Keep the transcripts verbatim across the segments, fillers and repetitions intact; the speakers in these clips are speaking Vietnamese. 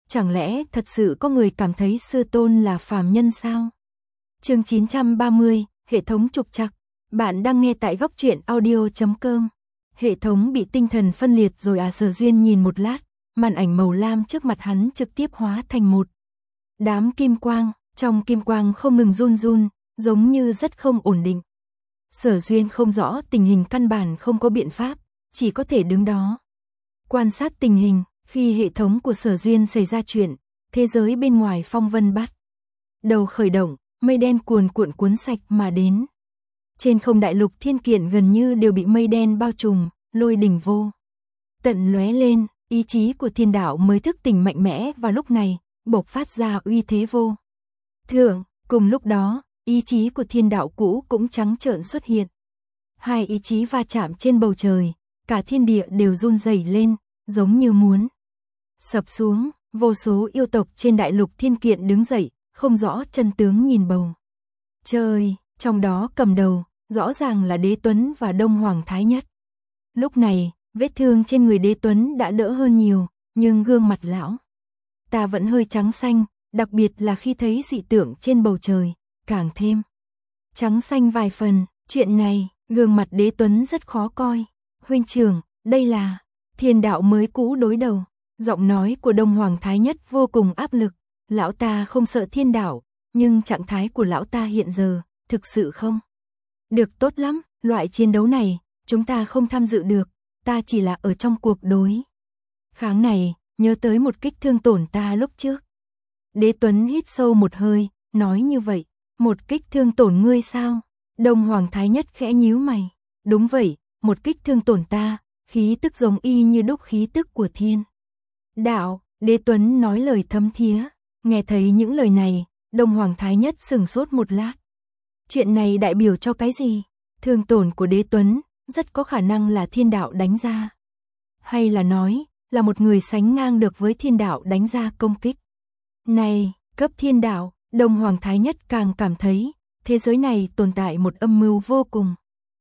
Chẳng lẽ thật sự có người cảm thấy sư tôn là phàm nhân sao? Chương chín trăm ba mươi, hệ thống trục trặc. Bạn đang nghe tại góc truyện audio chấm com. Hệ thống bị tinh thần phân liệt rồi à? Sở Duyên nhìn một lát, màn ảnh màu lam trước mặt hắn trực tiếp hóa thành một đám kim quang, trong kim quang không ngừng run run, giống như rất không ổn định. Sở Duyên không rõ tình hình, căn bản không có biện pháp, chỉ có thể đứng đó quan sát tình hình. Khi hệ thống của Sở Duyên xảy ra chuyện, thế giới bên ngoài phong vân bắt đầu khởi động, mây đen cuồn cuộn cuốn sạch mà đến. Trên không đại lục thiên kiện gần như đều bị mây đen bao trùm, lôi đỉnh vô tận lóe lên, ý chí của thiên đạo mới thức tỉnh mạnh mẽ và lúc này bộc phát ra uy thế vô thượng. Cùng lúc đó, ý chí của thiên đạo cũ cũng trắng trợn xuất hiện. Hai ý chí va chạm trên bầu trời, cả thiên địa đều run rẩy lên, giống như muốn sập xuống. Vô số yêu tộc trên đại lục thiên kiện đứng dậy, không rõ chân tướng nhìn bầu trời, trong đó cầm đầu rõ ràng là Đế Tuấn và Đông Hoàng Thái Nhất. Lúc này, vết thương trên người Đế Tuấn đã đỡ hơn nhiều, nhưng gương mặt lão ta vẫn hơi trắng xanh, đặc biệt là khi thấy dị tượng trên bầu trời, càng thêm trắng xanh vài phần. Chuyện này, gương mặt Đế Tuấn rất khó coi. Huynh trưởng, đây là thiên đạo mới cũ đối đầu. Giọng nói của Đông Hoàng Thái Nhất vô cùng áp lực. Lão ta không sợ thiên đạo, nhưng trạng thái của lão ta hiện giờ thực sự không được tốt lắm. Loại chiến đấu này, chúng ta không tham dự được, ta chỉ là ở trong cuộc đối kháng này, nhớ tới một kích thương tổn ta lúc trước. Đế Tuấn hít sâu một hơi, nói như vậy. Một kích thương tổn ngươi sao? Đông Hoàng Thái Nhất khẽ nhíu mày. Đúng vậy, một kích thương tổn ta, khí tức giống y như đúc khí tức của thiên đạo. Đế Tuấn nói lời thấm thía. Nghe thấy những lời này, Đông Hoàng Thái Nhất sừng sốt một lát. Chuyện này đại biểu cho cái gì? Thương tổn của Đế Tuấn rất có khả năng là thiên đạo đánh ra, hay là nói là một người sánh ngang được với thiên đạo đánh ra công kích này. Cấp thiên đạo, Đông Hoàng Thái Nhất càng cảm thấy thế giới này tồn tại một âm mưu vô cùng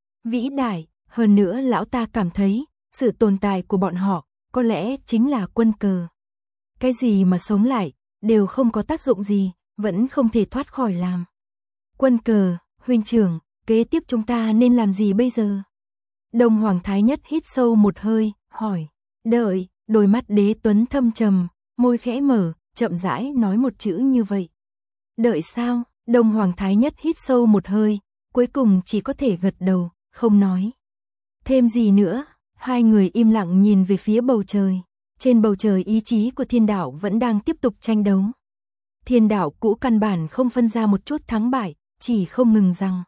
vĩ đại. Hơn nữa lão ta cảm thấy sự tồn tại của bọn họ có lẽ chính là quân cờ. Cái gì mà sống lại đều không có tác dụng gì, vẫn không thể thoát khỏi làm quân cờ. Huynh trưởng, kế tiếp chúng ta nên làm gì bây giờ? Đông Hoàng Thái Nhất hít sâu một hơi, hỏi. Đợi. Đôi mắt Đế Tuấn thâm trầm, môi khẽ mở, chậm rãi nói một chữ như vậy. Đợi sao? Đông Hoàng Thái Nhất hít sâu một hơi, cuối cùng chỉ có thể gật đầu, không nói thêm gì nữa. Hai người im lặng nhìn về phía bầu trời. Trên bầu trời ý chí của thiên đạo vẫn đang tiếp tục tranh đấu. Thiên đạo cũ căn bản không phân ra một chút thắng bại, chỉ không ngừng rằng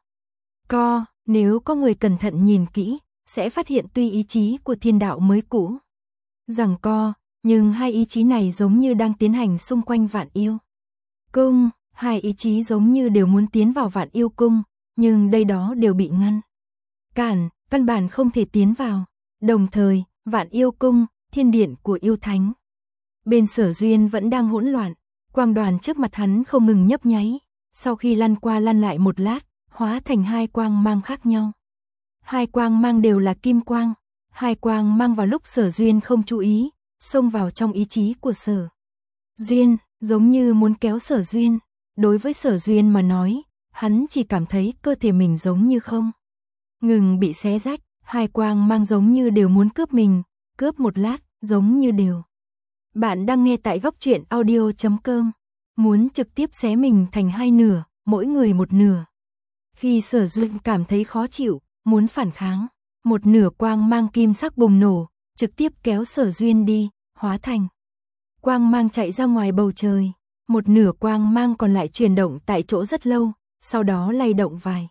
co. Nếu có người cẩn thận nhìn kỹ, sẽ phát hiện tuy ý chí của thiên đạo mới cũ rằng co, nhưng hai ý chí này giống như đang tiến hành xung quanh Vạn Yêu Cung. Hai ý chí giống như đều muốn tiến vào Vạn Yêu Cung, nhưng đây đó đều bị ngăn cản, căn bản không thể tiến vào. Đồng thời, Vạn Yêu Cung, thiên điện của yêu thánh bên Sở Duyên vẫn đang hỗn loạn. Quang đoàn trước mặt hắn không ngừng nhấp nháy, sau khi lăn qua lăn lại một lát, hóa thành hai quang mang khác nhau. Hai quang mang đều là kim quang. Hai quang mang vào lúc Sở Duyên không chú ý, xông vào trong ý chí của Sở Duyên, giống như muốn kéo Sở Duyên. Đối với Sở Duyên mà nói, hắn chỉ cảm thấy cơ thể mình giống như không ngừng bị xé rách. Hai quang mang giống như đều muốn cướp mình, cướp một lát, giống như đều. Bạn đang nghe tại góc truyện audio chấm com. Muốn trực tiếp xé mình thành hai nửa, mỗi người một nửa. Khi Sở Duyên cảm thấy khó chịu, muốn phản kháng, một nửa quang mang kim sắc bùng nổ, trực tiếp kéo Sở Duyên đi, hóa thành quang mang chạy ra ngoài bầu trời. Một nửa quang mang còn lại chuyển động tại chỗ rất lâu, sau đó lay động vài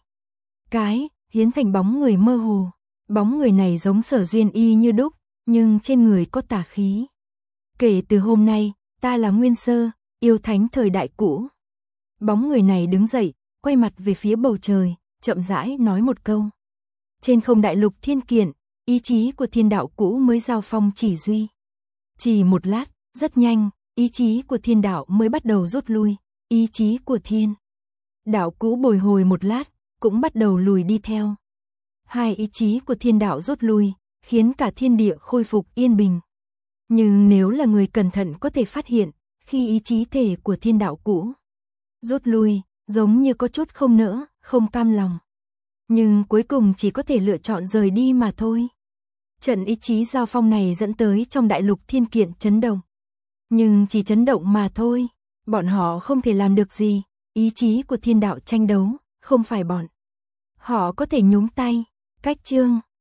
cái, hiến thành bóng người mơ hồ. Bóng người này giống Sở Duyên y như đúc, nhưng trên người có tà khí. Kể từ hôm nay, ta là Nguyên Sơ, yêu thánh thời đại cũ. Bóng người này đứng dậy, quay mặt về phía bầu trời, chậm rãi nói một câu. Trên không đại lục thiên kiện, ý chí của thiên đạo cũ mới giao phong chỉ duy. Chỉ một lát, rất nhanh, ý chí của thiên đạo mới bắt đầu rút lui. Ý chí của thiên đạo cũ bồi hồi một lát, cũng bắt đầu lùi đi theo. Hai ý chí của thiên đạo rút lui, khiến cả thiên địa khôi phục yên bình. Nhưng nếu là người cẩn thận có thể phát hiện, khi ý chí thể của thiên đạo cũ rút lui, giống như có chút không nỡ, không cam lòng. Nhưng cuối cùng chỉ có thể lựa chọn rời đi mà thôi. Trận ý chí giao phong này dẫn tới trong đại lục thiên kiện chấn động. Nhưng chỉ chấn động mà thôi, bọn họ không thể làm được gì, ý chí của thiên đạo tranh đấu, không phải bọn họ có thể nhúng tay. Cách chương